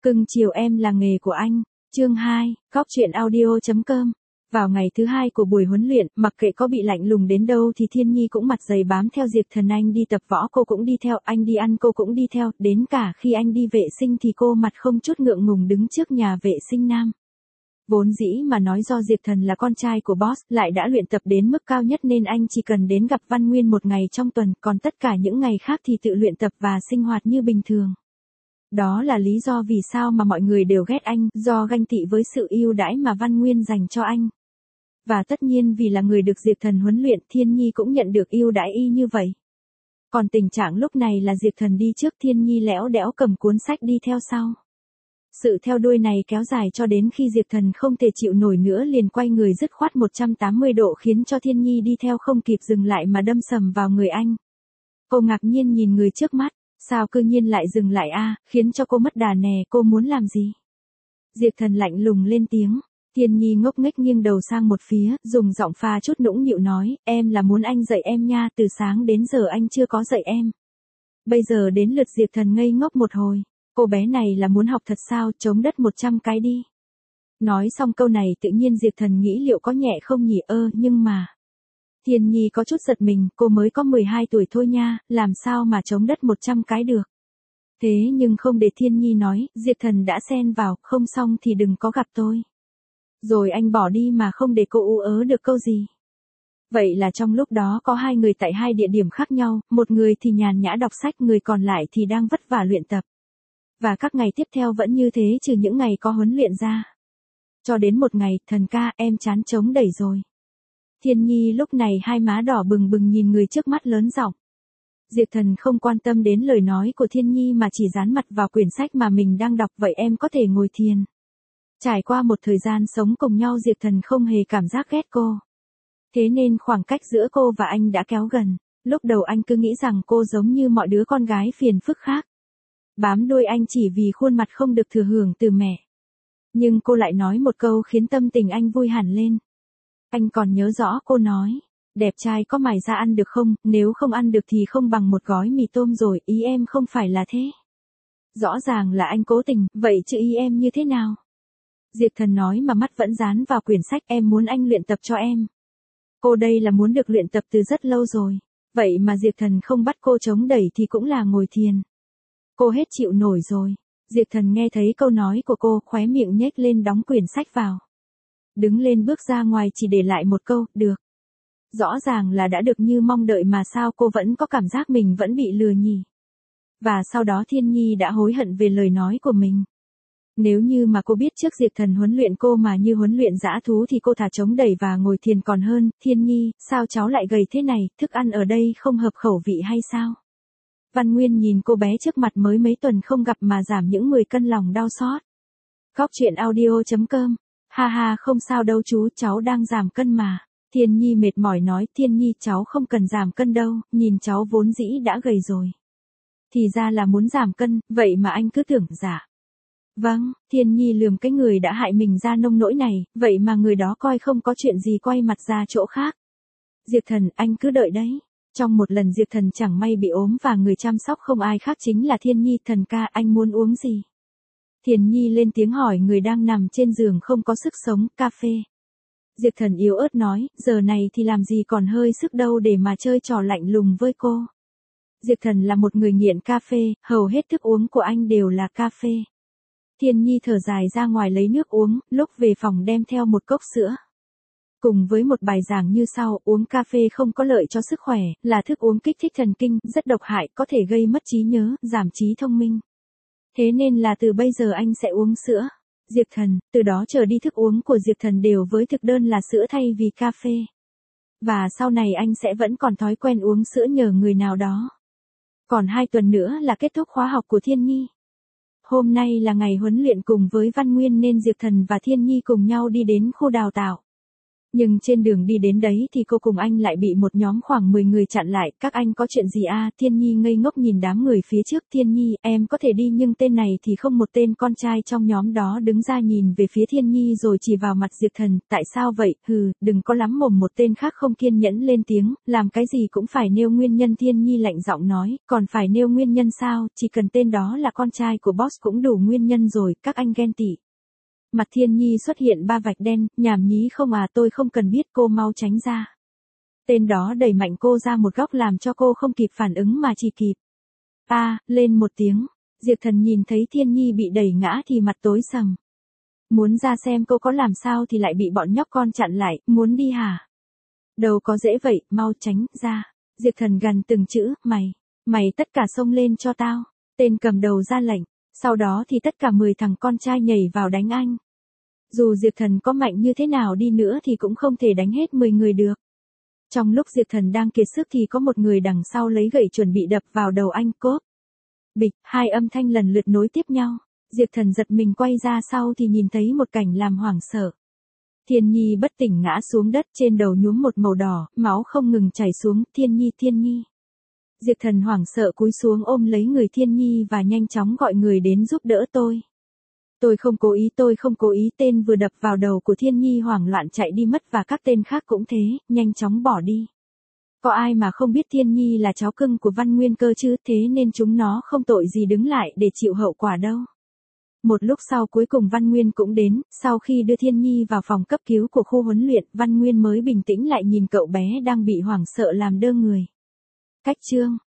Cưng chiều em là nghề của anh. Chương 2, Cóc truyện audio.com. Vào ngày thứ 2 của buổi huấn luyện, mặc kệ có bị lạnh lùng đến đâu thì Thiên Nhi cũng mặt dày bám theo Diệp Thần. Anh đi tập võ cô cũng đi theo, anh đi ăn cô cũng đi theo, đến cả khi anh đi vệ sinh thì cô mặt không chút ngượng ngùng đứng trước nhà vệ sinh nam. Vốn dĩ mà nói do Diệp Thần là con trai của boss, lại đã luyện tập đến mức cao nhất nên anh chỉ cần đến gặp Văn Nguyên một ngày trong tuần, còn tất cả những ngày khác thì tự luyện tập và sinh hoạt như bình thường. Đó là lý do vì sao mà mọi người đều ghét anh, do ganh tị với sự ưu đãi mà Văn Nguyên dành cho anh. Và tất nhiên vì là người được Diệp Thần huấn luyện, Thiên Nhi cũng nhận được ưu đãi y như vậy. Còn tình trạng lúc này là Diệp Thần đi trước, Thiên Nhi lẽo đẽo cầm cuốn sách đi theo sau. Sự theo đuôi này kéo dài cho đến khi Diệp Thần không thể chịu nổi nữa liền quay người dứt khoát 180 độ khiến cho Thiên Nhi đi theo không kịp dừng lại mà đâm sầm vào người anh. Cô ngạc nhiên nhìn người trước mắt, sao cư nhiên lại dừng lại khiến cho cô mất đà nè, cô muốn làm gì? Diệp Thần lạnh lùng lên tiếng. Thiên Nhi ngốc nghếch nghiêng đầu sang một phía, dùng giọng pha chút nũng nịu nói, em là muốn anh dạy em nha, từ sáng đến giờ anh chưa có dạy em. Bây giờ đến lượt Diệp Thần ngây ngốc một hồi. Cô bé này là muốn học thật sao, chống đất 100 cái đi. Nói xong câu này tự nhiên Diệp Thần nghĩ liệu có nhẹ không nhỉ, nhưng mà. Thiên Nhi có chút giật mình, cô mới có 12 tuổi thôi nha, làm sao mà chống đất 100 cái được. Thế nhưng không để Thiên Nhi nói, Diệp Thần đã xen vào, không xong thì đừng có gặp tôi. Rồi anh bỏ đi mà không để cô ú ớ được câu gì. Vậy là trong lúc đó có hai người tại hai địa điểm khác nhau, một người thì nhàn nhã đọc sách, người còn lại thì đang vất vả luyện tập. Và các ngày tiếp theo vẫn như thế trừ những ngày có huấn luyện ra. Cho đến một ngày, Thần ca, em chán chống đẩy rồi. Thiên Nhi lúc này hai má đỏ bừng bừng nhìn người trước mắt lớn giọng. Diệp Thần không quan tâm đến lời nói của Thiên Nhi mà chỉ dán mặt vào quyển sách mà mình đang đọc, vậy em có thể ngồi thiền. Trải qua một thời gian sống cùng nhau Diệp Thần không hề cảm giác ghét cô. Thế nên khoảng cách giữa cô và anh đã kéo gần. Lúc đầu anh cứ nghĩ rằng cô giống như mọi đứa con gái phiền phức khác. Bám đuôi anh chỉ vì khuôn mặt không được thừa hưởng từ mẹ. Nhưng cô lại nói một câu khiến tâm tình anh vui hẳn lên. Anh còn nhớ rõ cô nói, đẹp trai có mài ra ăn được không, nếu không ăn được thì không bằng một gói mì tôm rồi, ý em không phải là thế. Rõ ràng là anh cố tình, vậy chứ ý em như thế nào? Diệp Thần nói mà mắt vẫn dán vào quyển sách, em muốn anh luyện tập cho em. Cô đây là muốn được luyện tập từ rất lâu rồi. Vậy mà Diệp Thần không bắt cô chống đẩy thì cũng là ngồi thiền. Cô hết chịu nổi rồi. Diệp Thần nghe thấy câu nói của cô, khóe miệng nhếch lên đóng quyển sách vào. Đứng lên bước ra ngoài chỉ để lại một câu, được. Rõ ràng là đã được như mong đợi mà sao cô vẫn có cảm giác mình vẫn bị lừa nhỉ. Và sau đó Thiên Nhi đã hối hận về lời nói của mình. Nếu như mà cô biết trước Diệp Thần huấn luyện cô mà như huấn luyện dã thú thì cô thà chống đẩy và ngồi thiền còn hơn. Thiên Nhi, sao cháu lại gầy thế này, thức ăn ở đây không hợp khẩu vị hay sao? Văn Nguyên nhìn cô bé trước mặt mới mấy tuần không gặp mà giảm những 10 cân lòng đau xót. Cóc truyện audio.com. Ha ha, không sao đâu chú, cháu đang giảm cân mà. Thiên Nhi mệt mỏi nói, Thiên Nhi cháu không cần giảm cân đâu, nhìn cháu vốn dĩ đã gầy rồi. Thì ra là muốn giảm cân, vậy mà anh cứ tưởng giả. Vâng, Thiên Nhi lườm cái người đã hại mình ra nông nỗi này, vậy mà người đó coi không có chuyện gì quay mặt ra chỗ khác. Diệp Thần, anh cứ đợi đấy. Trong một lần Diệp Thần chẳng may bị ốm và người chăm sóc không ai khác chính là Thiên Nhi. Thần ca, anh muốn uống gì? Thiên Nhi lên tiếng hỏi người đang nằm trên giường không có sức sống, cà phê. Diệp Thần yếu ớt nói, giờ này thì làm gì còn hơi sức đâu để mà chơi trò lạnh lùng với cô. Diệp Thần là một người nghiện cà phê, hầu hết thức uống của anh đều là cà phê. Thiên Nhi thở dài ra ngoài lấy nước uống, lúc về phòng đem theo một cốc sữa. Cùng với một bài giảng như sau, uống cà phê không có lợi cho sức khỏe, là thức uống kích thích thần kinh, rất độc hại, có thể gây mất trí nhớ, giảm trí thông minh. Thế nên là từ bây giờ anh sẽ uống sữa. Diệp Thần, từ đó trở đi thức uống của Diệp Thần đều với thực đơn là sữa thay vì cà phê. Và sau này anh sẽ vẫn còn thói quen uống sữa nhờ người nào đó. Còn 2 tuần nữa là kết thúc khóa học của Thiên Nhi. Hôm nay là ngày huấn luyện cùng với Văn Nguyên nên Diệp Thần và Thiên Nhi cùng nhau đi đến khu đào tạo. Nhưng trên đường đi đến đấy thì cô cùng anh lại bị một nhóm khoảng 10 người chặn lại, các anh có chuyện gì à? Thiên Nhi ngây ngốc nhìn đám người phía trước. Thiên Nhi, em có thể đi nhưng tên này thì không. Một tên con trai trong nhóm đó đứng ra nhìn về phía Thiên Nhi rồi chỉ vào mặt Diệp Thần, tại sao vậy, đừng có lắm mồm. Một tên khác không kiên nhẫn lên tiếng, làm cái gì cũng phải nêu nguyên nhân. Thiên Nhi lạnh giọng nói, còn phải nêu nguyên nhân sao, chỉ cần tên đó là con trai của boss cũng đủ nguyên nhân rồi, các anh ghen tị. Mặt Thiên Nhi xuất hiện 3 vạch đen, nhảm nhí không à, tôi không cần biết, cô mau tránh ra. Tên đó đẩy mạnh cô ra một góc làm cho cô không kịp phản ứng mà chỉ kịp. Lên một tiếng, Diệp Thần nhìn thấy Thiên Nhi bị đẩy ngã thì mặt tối sầm. Muốn ra xem cô có làm sao thì lại bị bọn nhóc con chặn lại, muốn đi hả? Đâu có dễ vậy, mau tránh ra. Diệp Thần gằn từng chữ, mày tất cả xông lên cho tao. Tên cầm đầu ra lệnh, sau đó thì tất cả 10 thằng con trai nhảy vào đánh anh. Dù Diệp Thần có mạnh như thế nào đi nữa thì cũng không thể đánh hết 10 người được. Trong lúc Diệp Thần đang kiệt sức thì có một người đằng sau lấy gậy chuẩn bị đập vào đầu anh, cốp. Bịch, 2 âm thanh lần lượt nối tiếp nhau. Diệp Thần giật mình quay ra sau thì nhìn thấy một cảnh làm hoảng sợ. Thiên Nhi bất tỉnh ngã xuống đất, trên đầu nhuốm một màu đỏ, máu không ngừng chảy xuống. Thiên Nhi. Diệp Thần hoảng sợ cúi xuống ôm lấy người Thiên Nhi và nhanh chóng gọi người đến giúp đỡ tôi. Tôi không cố ý, tên vừa đập vào đầu của Thiên Nhi hoảng loạn chạy đi mất và các tên khác cũng thế, nhanh chóng bỏ đi. Có ai mà không biết Thiên Nhi là cháu cưng của Văn Nguyên cơ chứ, thế nên chúng nó không tội gì đứng lại để chịu hậu quả đâu. Một lúc sau cuối cùng Văn Nguyên cũng đến, sau khi đưa Thiên Nhi vào phòng cấp cứu của khu huấn luyện, Văn Nguyên mới bình tĩnh lại nhìn cậu bé đang bị hoảng sợ làm đơ người. Cách chương